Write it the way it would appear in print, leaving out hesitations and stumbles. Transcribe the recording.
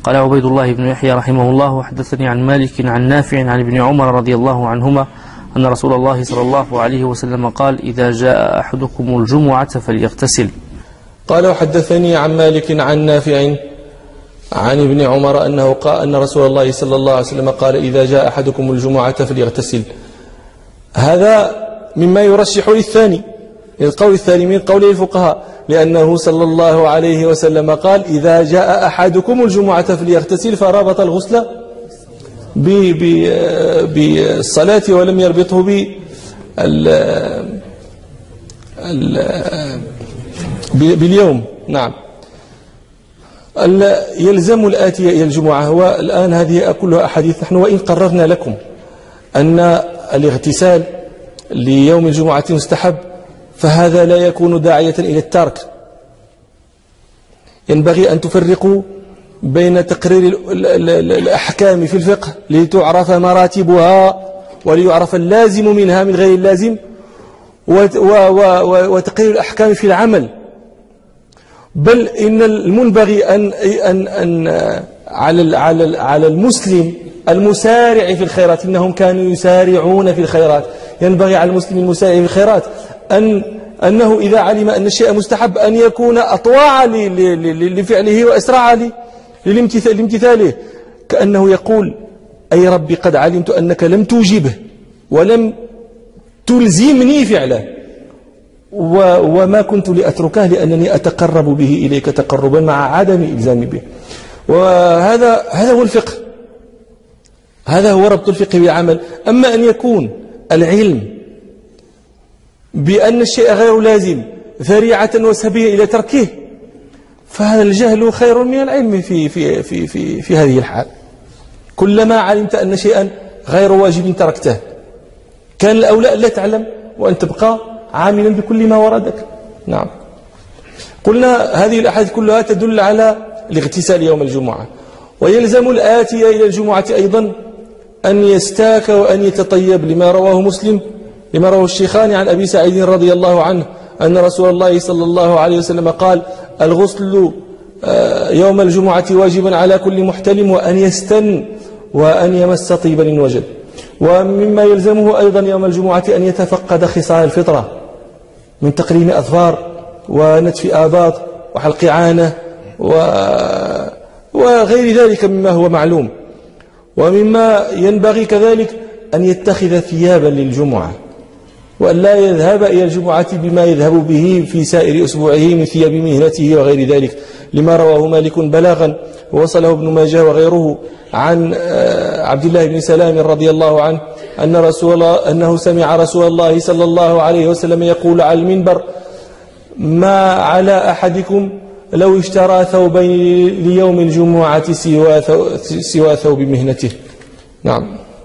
قال عبيد الله بن يحيى رحمه الله: وحدثني عن مالك عن نافع عن ابن عمر رضي الله عنهما أن رسول الله صلى الله عليه وسلم قال: إذا جاء أحدكم الجمعة فليغتسل. قال: وحدثني عن مالك عن نافع عن ابن عمر أنه قال أن رسول الله صلى الله عليه وسلم قال: إذا جاء أحدكم الجمعة فليغتسل. هذا مما يرشح للثاني، القول الثاني من قول الفقهاء، لأنه صلى الله عليه وسلم قال: إذا جاء أحدكم الجمعة فليغتسل، فرابط الغسل بالصلاة ولم يربطه باليوم. نعم. يلزم الآتي إلى الجمعة. والآن هذه كلها أحاديث. نحن وإن قررنا لكم أن الاغتسال ليوم الجمعة مستحب، فهذا لا يكون داعية إلى الترك. ينبغي أن تفرقوا بين تقرير الأحكام في الفقه لتعرف مراتبها وليعرف اللازم منها من غير اللازم، وتقرير الأحكام في العمل. بل إن المنبغي أن على المسلم المسارع في الخيرات، إنهم كانوا يسارعون في الخيرات، ينبغي على المسلم المسارع في الخيرات أنه إذا علم أن الشيء مستحب أن يكون أطواع لفعله وأسرع لامتثاله، كأنه يقول: أي ربي قد علمت أنك لم توجبه ولم تلزمني فعله، وما كنت لأتركه لأنني أتقرب به إليك تقربا مع عدم إلزامي به. وهذا هو الفقه، هذا هو ربط الفقه بالعمل. أما أن يكون العلم بأن الشيء غير لازم ذريعة وسبيل إلى تركه، فهذا الجهل خير من العلم في هذه الحال. كلما علمت أن شيئا غير واجب تركته، كان الأولى أن لا تعلم وأن تبقى عاملا بكل ما وردك. نعم. قلنا هذه الأحاديث كلها تدل على الاغتسال يوم الجمعة. ويلزم الآتي إلى الجمعة أيضا أن يستاك وأن يتطيب، لما رواه مسلم، لما رواه الشيخان عن أبي سعيد رضي الله عنه أن رسول الله صلى الله عليه وسلم قال: الغسل يوم الجمعة واجب على كل محتلم، وأن يستن وأن يمس طيبا إن وجد. ومما يلزمه أيضا يوم الجمعة أن يتفقد خصال الفطرة من تقليم أظفار ونتف آباط وحلق عانة وغير ذلك مما هو معلوم. ومما ينبغي كذلك أن يتخذ ثيابا للجمعة، وأن لا يذهب إلى الجمعة بما يذهب به في سائر أسبوعه من ثياب مهنته وغير ذلك، لما رواه مالك بلاغا ووصله ابن ماجه وغيره عن عبد الله بن سلام رضي الله عنه أنه سمع رسول الله صلى الله عليه وسلم يقول على المنبر: ما على أحدكم لو اشترى ثوبين ليوم الجمعة سوى ثوب مهنته. نعم.